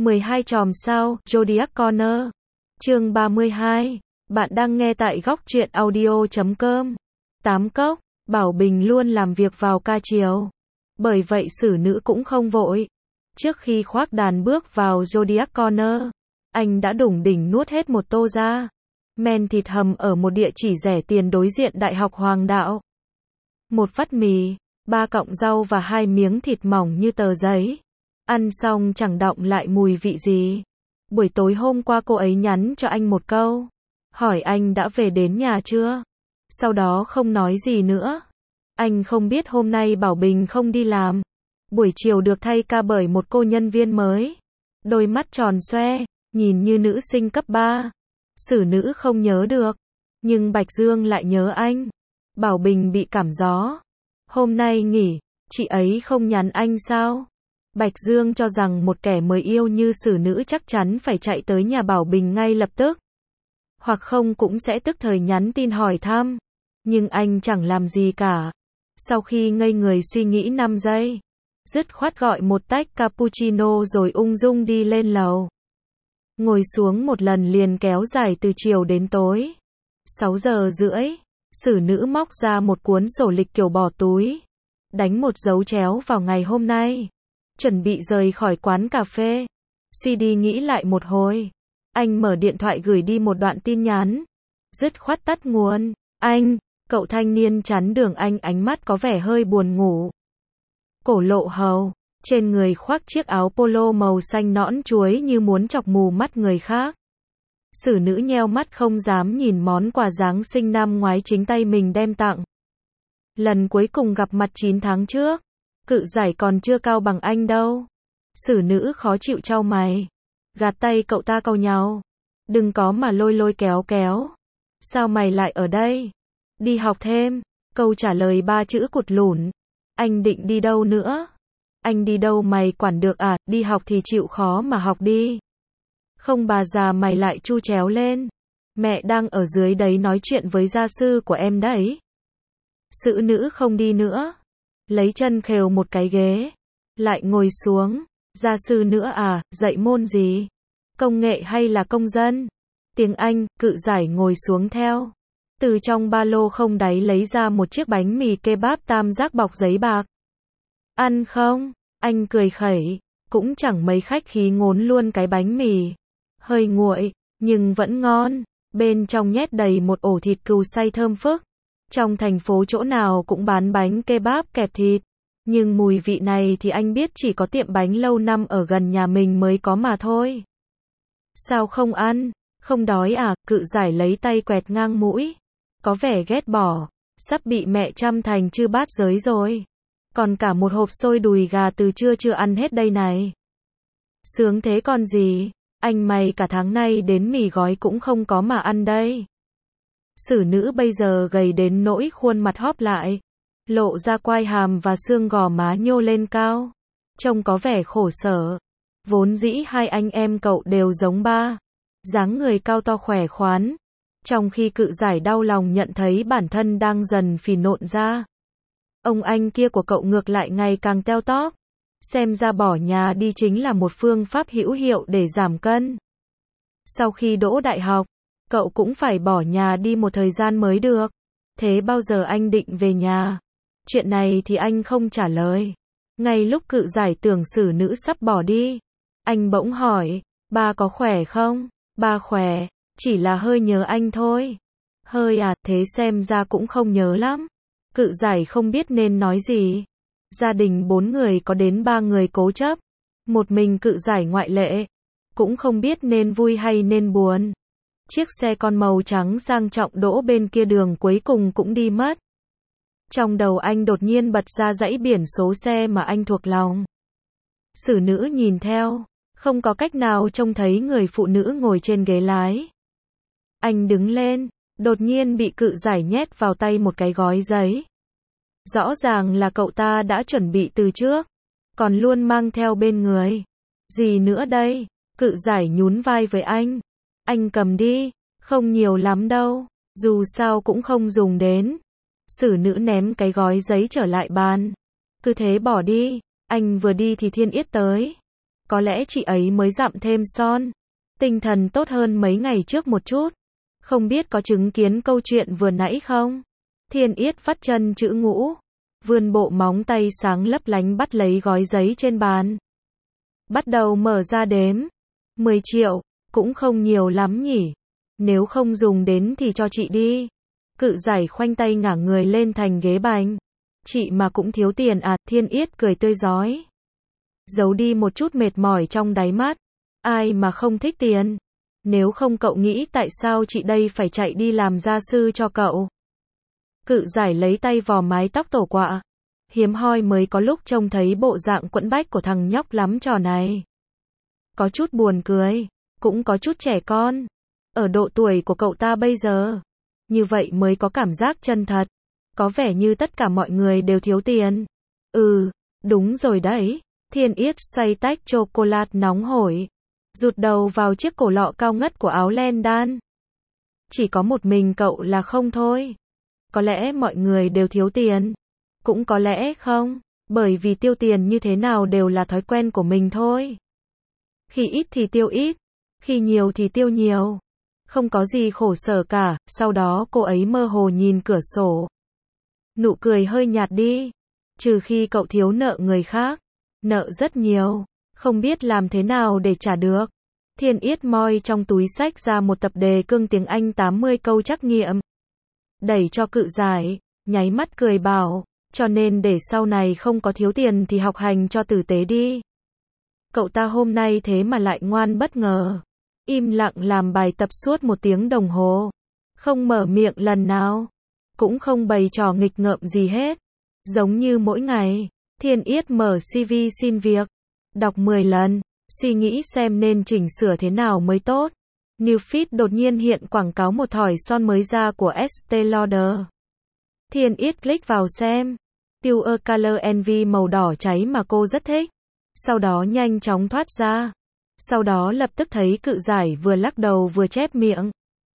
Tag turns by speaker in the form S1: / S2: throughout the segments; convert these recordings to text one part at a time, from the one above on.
S1: 12 chòm sao, Zodiac Corner. Chương 32. Bạn đang nghe tại góc truyện audio.com. 8 cốc, Bảo Bình luôn làm việc vào ca chiều. Bởi vậy xử nữ cũng không vội. Trước khi khoác đàn bước vào Zodiac Corner, anh đã đủng đỉnh nuốt hết một tô ra men thịt hầm ở một địa chỉ rẻ tiền đối diện Đại học Hoàng Đạo. Một phát mì, 3 cọng rau và 2 miếng thịt mỏng như tờ giấy. Ăn xong chẳng đọng lại mùi vị gì. Buổi tối hôm qua cô ấy nhắn cho anh một câu, hỏi anh đã về đến nhà chưa. Sau đó không nói gì nữa. Anh không biết hôm nay Bảo Bình không đi làm. Buổi chiều được thay ca bởi một cô nhân viên mới. Đôi mắt tròn xoe, nhìn như nữ sinh cấp 3. Xử nữ không nhớ được, nhưng Bạch Dương lại nhớ anh. Bảo Bình bị cảm gió. Hôm nay nghỉ, chị ấy không nhắn anh sao? Bạch Dương cho rằng một kẻ mới yêu như xử nữ chắc chắn phải chạy tới nhà Bảo Bình ngay lập tức. Hoặc không cũng sẽ tức thời nhắn tin hỏi thăm. Nhưng anh chẳng làm gì cả. Sau khi ngây người suy nghĩ 5 giây, dứt khoát gọi một tách cappuccino rồi ung dung đi lên lầu. Ngồi xuống một lần liền kéo dài từ chiều đến tối. 6 giờ rưỡi, xử nữ móc ra một cuốn sổ lịch kiểu bỏ túi. Đánh một dấu chéo vào ngày hôm nay. Chuẩn bị rời khỏi quán cà phê. Suy đi nghĩ lại một hồi. Anh mở điện thoại gửi đi một đoạn tin nhắn. Dứt khoát tắt nguồn. Anh, cậu thanh niên chắn đường anh ánh mắt có vẻ hơi buồn ngủ. Cổ lộ hầu. Trên người khoác chiếc áo polo màu xanh nõn chuối như muốn chọc mù mắt người khác. Xử nữ nheo mắt không dám nhìn món quà Giáng sinh năm ngoái chính tay mình đem tặng. Lần cuối cùng gặp mặt 9 tháng trước. Cự giải còn chưa cao bằng anh đâu. Xử nữ khó chịu chau mày. Gạt tay cậu ta cau nhau. Đừng có mà lôi lôi kéo kéo. Sao mày lại ở đây? Đi học thêm. Câu trả lời 3 chữ cụt lủn. Anh định đi đâu nữa? Anh đi đâu mày quản được à? Đi học thì chịu khó mà học đi. Không bà già mày lại chu chéo lên. Mẹ đang ở dưới đấy nói chuyện với gia sư của em đấy. Xử nữ không đi nữa. Lấy chân khều một cái ghế. Lại ngồi xuống. Gia sư nữa à? Dạy môn gì? Công nghệ hay là công dân? Tiếng Anh. Cự giải ngồi xuống theo. Từ trong ba lô không đáy lấy ra một chiếc bánh mì kebab tam giác bọc giấy bạc. Ăn không? Anh cười khẩy. Cũng chẳng mấy khách khí ngốn luôn cái bánh mì. Hơi nguội, nhưng vẫn ngon. Bên trong nhét đầy một ổ thịt cừu xay thơm phức. Trong thành phố chỗ nào cũng bán bánh kebab kẹp thịt. Nhưng mùi vị này thì anh biết chỉ có tiệm bánh lâu năm ở gần nhà mình mới có mà thôi. Sao không ăn? Không đói à? Cự giải lấy tay quẹt ngang mũi. Có vẻ ghét bỏ. Sắp bị mẹ chăm thành chư bát giới rồi. Còn cả một hộp xôi đùi gà từ trưa chưa ăn hết đây này. Sướng thế còn gì. Anh mày cả tháng nay đến mì gói cũng không có mà ăn đây. Xử nữ bây giờ gầy đến nỗi khuôn mặt hóp lại. Lộ ra quai hàm và xương gò má nhô lên cao. Trông có vẻ khổ sở. Vốn dĩ hai anh em cậu đều giống ba. Dáng người cao to khỏe khoắn. Trong khi cự giải đau lòng nhận thấy bản thân đang dần phì nộn ra. Ông anh kia của cậu ngược lại ngày càng teo tóp. Xem ra bỏ nhà đi chính là một phương pháp hữu hiệu để giảm cân. Sau khi đỗ đại học, cậu cũng phải bỏ nhà đi một thời gian mới được. Thế bao giờ anh định về nhà? Chuyện này thì anh không trả lời. Ngay lúc cự giải tưởng xử nữ sắp bỏ đi, anh bỗng hỏi, ba có khỏe không? Ba khỏe, chỉ là hơi nhớ anh thôi. Hơi à, thế xem ra cũng không nhớ lắm. Cự giải không biết nên nói gì. Gia đình 4 người có đến 3 người cố chấp. Một mình cự giải ngoại lệ. Cũng không biết nên vui hay nên buồn. Chiếc xe con màu trắng sang trọng đỗ bên kia đường cuối cùng cũng đi mất. Trong đầu anh đột nhiên bật ra dãy biển số xe mà anh thuộc lòng. Xử nữ nhìn theo. Không có cách nào trông thấy người phụ nữ ngồi trên ghế lái. Anh đứng lên. Đột nhiên bị cự giải nhét vào tay một cái gói giấy. Rõ ràng là cậu ta đã chuẩn bị từ trước. Còn luôn mang theo bên người. Gì nữa đây? Cự giải nhún vai với anh. Anh cầm đi. Không nhiều lắm đâu. Dù sao cũng không dùng đến. Xử nữ ném cái gói giấy trở lại bàn. Cứ thế bỏ đi. Anh vừa đi thì Thiên Yết tới. Có lẽ chị ấy mới dặm thêm son. Tinh thần tốt hơn mấy ngày trước một chút. Không biết có chứng kiến câu chuyện vừa nãy không? Thiên Yết vắt chân chữ ngũ. Vươn bộ móng tay sáng lấp lánh bắt lấy gói giấy trên bàn. Bắt đầu mở ra đếm. 10 triệu, cũng không nhiều lắm nhỉ. Nếu không dùng đến thì cho chị đi. Cự giải khoanh tay ngả người lên thành ghế bành. Chị mà cũng thiếu tiền à? Thiên Yết cười tươi rói. Giấu đi một chút mệt mỏi trong đáy mắt. Ai mà không thích tiền. Nếu không cậu nghĩ tại sao chị đây phải chạy đi làm gia sư cho cậu? Cự giải lấy tay vò mái tóc tổ quạ. Hiếm hoi mới có lúc trông thấy bộ dạng quẫn bách của thằng nhóc lắm trò này. Có chút buồn cười, cũng có chút trẻ con. Ở độ tuổi của cậu ta bây giờ, như vậy mới có cảm giác chân thật. Có vẻ như tất cả mọi người đều thiếu tiền. Đúng rồi đấy. Thiên Yết xoay tách chocolate nóng hổi, rụt đầu vào chiếc cổ lọ cao ngất của áo len đan. Chỉ có một mình cậu là không thôi. Có lẽ mọi người đều thiếu tiền. Cũng có lẽ không, bởi vì tiêu tiền như thế nào đều là thói quen của mình thôi. Khi ít thì tiêu ít, khi nhiều thì tiêu nhiều. Không có gì khổ sở cả. Sau đó cô ấy mơ hồ nhìn cửa sổ. Nụ cười hơi nhạt đi. Trừ khi cậu thiếu nợ người khác. Nợ rất nhiều, không biết làm thế nào để trả được. Thiên Yết moi trong túi xách ra một tập đề cương tiếng Anh 80 câu trắc nghiệm. Đẩy cho cự giải, nháy mắt cười bảo, cho nên để sau này không có thiếu tiền thì học hành cho tử tế đi. Cậu ta hôm nay thế mà lại ngoan bất ngờ. Im lặng làm bài tập suốt 1 tiếng đồng hồ. Không mở miệng lần nào. Cũng không bày trò nghịch ngợm gì hết. Giống như mỗi ngày. Thiên Yết mở CV xin việc. Đọc 10 lần. Suy nghĩ xem nên chỉnh sửa thế nào mới tốt. New feed đột nhiên hiện quảng cáo một thỏi son mới ra của Estée Lauder. Thiên Yết click vào xem. Pure Color Envy màu đỏ cháy mà cô rất thích. Sau đó nhanh chóng thoát ra. Sau đó lập tức thấy cự giải vừa lắc đầu vừa chép miệng.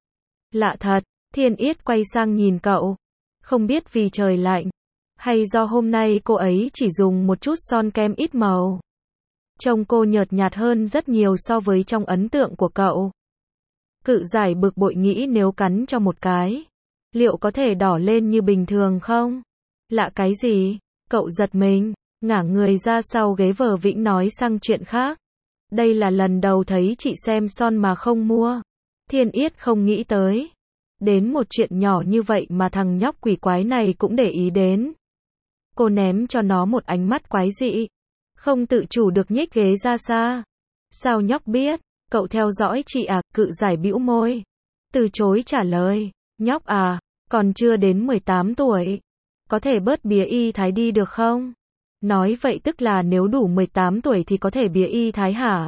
S1: Lạ thật. Thiên Yết quay sang nhìn cậu. Không biết vì trời lạnh, hay do hôm nay cô ấy chỉ dùng một chút son kem ít màu. Trông cô nhợt nhạt hơn rất nhiều so với trong ấn tượng của cậu. Cự giải bực bội nghĩ nếu cắn cho một cái, liệu có thể đỏ lên như bình thường không? Lạ cái gì? Cậu giật mình, ngả người ra sau ghế vờ vĩnh nói sang chuyện khác. Đây là lần đầu thấy chị xem son mà không mua. Thiên Yết không nghĩ tới. Đến một chuyện nhỏ như vậy mà thằng nhóc quỷ quái này cũng để ý đến. Cô ném cho nó một ánh mắt quái dị. Không tự chủ được nhích ghế ra xa. Sao nhóc biết? Cậu theo dõi chị à? Cự giải bĩu môi. Từ chối trả lời. Nhóc à, còn chưa đến 18 tuổi. Có thể bớt bía y thái đi được không? Nói vậy tức là nếu đủ 18 tuổi thì có thể bía y thái hả?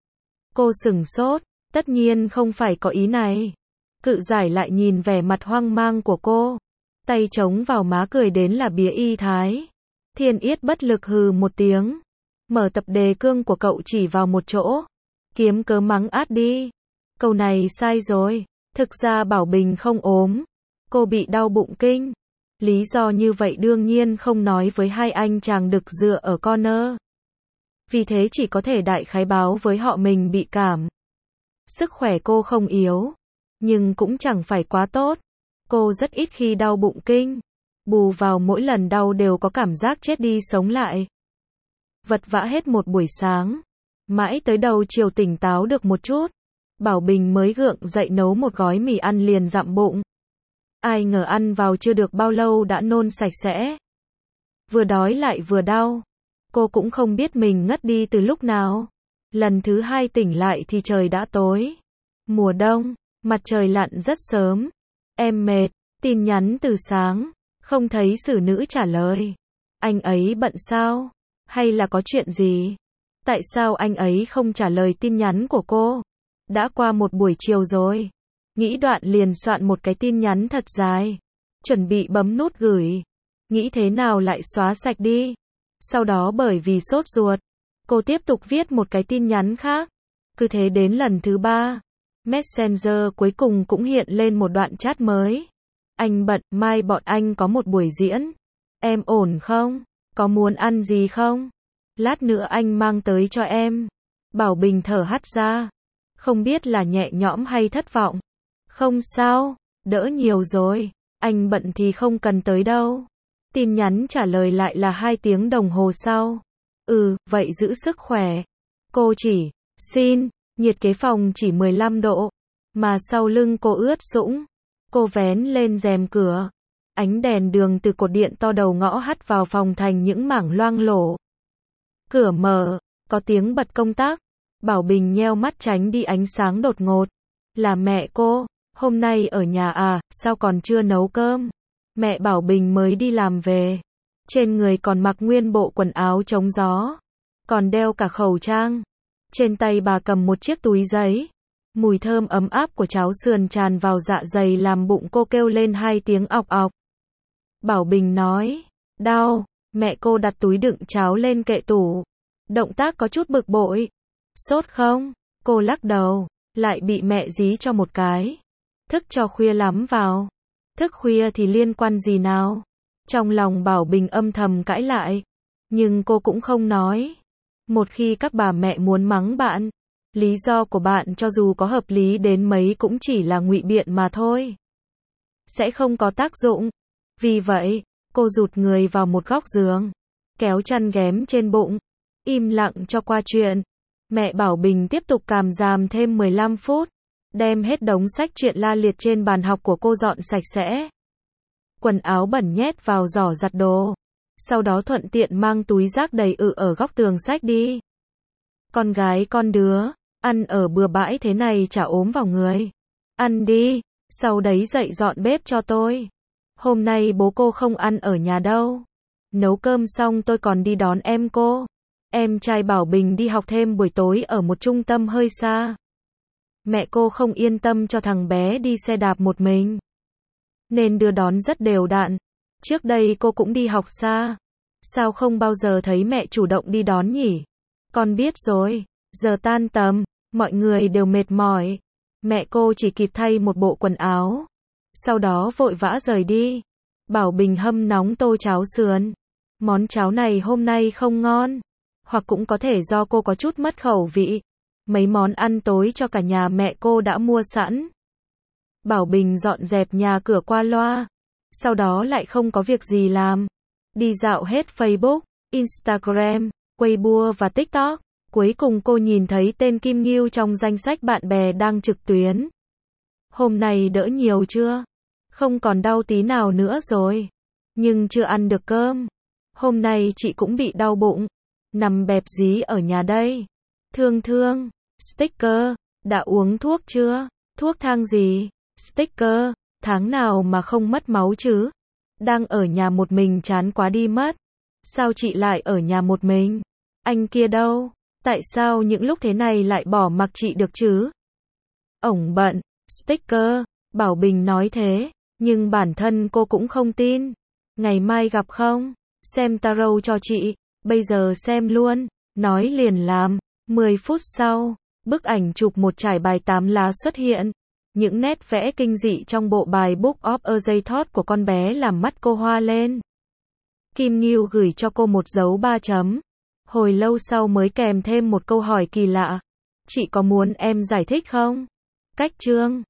S1: Cô sửng sốt. Tất nhiên không phải có ý này. Cự giải lại nhìn vẻ mặt hoang mang của cô. Tay chống vào má cười đến là bía y thái. Thiên Yết bất lực hừ một tiếng. Mở tập đề cương của cậu chỉ vào một chỗ. Kiếm cớ mắng át đi. Câu này sai rồi. Thực ra Bảo Bình không ốm. Cô bị đau bụng kinh. Lý do như vậy đương nhiên không nói với hai anh chàng đực dựa ở corner. Vì thế chỉ có thể đại khái báo với họ mình bị cảm. Sức khỏe cô không yếu, nhưng cũng chẳng phải quá tốt. Cô rất ít khi đau bụng kinh. Bù vào mỗi lần đau đều có cảm giác chết đi sống lại. Vật vã hết một buổi sáng. Mãi tới đầu chiều tỉnh táo được một chút. Bảo Bình mới gượng dậy nấu một gói mì ăn liền dặm bụng. Ai ngờ ăn vào chưa được bao lâu đã nôn sạch sẽ. Vừa đói lại vừa đau. Cô cũng không biết mình ngất đi từ lúc nào. Lần thứ 2 tỉnh lại thì trời đã tối. Mùa đông, mặt trời lặn rất sớm. Em mệt, tin nhắn từ sáng. Không thấy xử nữ trả lời. Anh ấy bận sao? Hay là có chuyện gì? Tại sao anh ấy không trả lời tin nhắn của cô? Đã qua một buổi chiều rồi. Nghĩ đoạn liền soạn một cái tin nhắn thật dài. Chuẩn bị bấm nút gửi. Nghĩ thế nào lại xóa sạch đi. Sau đó bởi vì sốt ruột, cô tiếp tục viết một cái tin nhắn khác. Cứ thế đến lần thứ 3. Messenger cuối cùng cũng hiện lên một đoạn chat mới. Anh bận, mai bọn anh có một buổi diễn. Em ổn không? Có muốn ăn gì không? Lát nữa anh mang tới cho em. Bảo Bình thở hắt ra. Không biết là nhẹ nhõm hay thất vọng. Không sao, đỡ nhiều rồi. Anh bận thì không cần tới đâu. Tin nhắn trả lời lại là 2 tiếng đồng hồ sau. Vậy giữ sức khỏe. Cô chỉ, xin, nhiệt kế phòng chỉ 15 độ. Mà sau lưng cô ướt sũng. Cô vén lên rèm cửa. Ánh đèn đường từ cột điện to đầu ngõ hắt vào phòng thành những mảng loang lổ. Cửa mở, có tiếng bật công tắc. Bảo Bình nheo mắt tránh đi ánh sáng đột ngột. Là mẹ cô, hôm nay ở nhà à, sao còn chưa nấu cơm? Mẹ Bảo Bình mới đi làm về. Trên người còn mặc nguyên bộ quần áo chống gió. Còn đeo cả khẩu trang. Trên tay bà cầm một chiếc túi giấy. Mùi thơm ấm áp của cháo sườn tràn vào dạ dày làm bụng cô kêu lên 2 tiếng ọc ọc. Bảo Bình nói, đau. Mẹ cô đặt túi đựng cháo lên kệ tủ. Động tác có chút bực bội. Sốt không? Cô lắc đầu, lại bị mẹ dí cho một cái. Thức cho khuya lắm vào. Thức khuya thì liên quan gì nào? Trong lòng Bảo Bình âm thầm cãi lại. Nhưng cô cũng không nói. Một khi các bà mẹ muốn mắng bạn, lý do của bạn cho dù có hợp lý đến mấy cũng chỉ là ngụy biện mà thôi. Sẽ không có tác dụng. Vì vậy, cô rụt người vào một góc giường. Kéo chăn ghém trên bụng. Im lặng cho qua chuyện. Mẹ Bảo Bình tiếp tục càm ràm thêm 15 phút. Đem hết đống sách truyện la liệt trên bàn học của cô dọn sạch sẽ. Quần áo bẩn nhét vào giỏ giặt đồ. Sau đó thuận tiện mang túi rác đầy ở góc tường xách đi. Con gái con đứa, ăn ở bừa bãi thế này chả ốm vào người. Ăn đi, sau đấy dậy dọn bếp cho tôi. Hôm nay bố cô không ăn ở nhà đâu. Nấu cơm xong tôi còn đi đón em cô. Em trai Bảo Bình đi học thêm buổi tối ở một trung tâm hơi xa. Mẹ cô không yên tâm cho thằng bé đi xe đạp một mình. Nên đưa đón rất đều đặn. Trước đây cô cũng đi học xa. Sao không bao giờ thấy mẹ chủ động đi đón nhỉ? Con biết rồi. Giờ tan tầm, mọi người đều mệt mỏi. Mẹ cô chỉ kịp thay một bộ quần áo. Sau đó vội vã rời đi. Bảo Bình hâm nóng tô cháo sườn. Món cháo này hôm nay không ngon. Hoặc cũng có thể do cô có chút mất khẩu vị. Mấy món ăn tối cho cả nhà mẹ cô đã mua sẵn. Bảo Bình dọn dẹp nhà cửa qua loa. Sau đó lại không có việc gì làm. Đi dạo hết Facebook, Instagram, Weibo và TikTok. Cuối cùng cô nhìn thấy tên Kim Ngưu trong danh sách bạn bè đang trực tuyến. Hôm nay đỡ nhiều chưa? Không còn đau tí nào nữa rồi. Nhưng chưa ăn được cơm. Hôm nay chị cũng bị đau bụng. Nằm bẹp dí ở nhà đây. Thương. Sticker, đã uống thuốc chưa? Thuốc thang gì? Sticker, tháng nào mà không mất máu chứ? Đang ở nhà một mình chán quá đi mất. Sao chị lại ở nhà một mình? Anh kia đâu? Tại sao những lúc thế này lại bỏ mặc chị được chứ? Ổng bận. Sticker, Bảo Bình nói thế, nhưng bản thân cô cũng không tin. Ngày mai gặp không? Xem tarot cho chị. Bây giờ xem luôn. Nói liền làm. 10 phút sau, bức ảnh chụp một trải bài 8 lá xuất hiện. Những nét vẽ kinh dị trong bộ bài Book of a Jaythot của con bé làm mắt cô hoa lên. Kim Ngưu gửi cho cô một dấu 3 chấm. Hồi lâu sau mới kèm thêm một câu hỏi kỳ lạ. Chị có muốn em giải thích không? Cách chương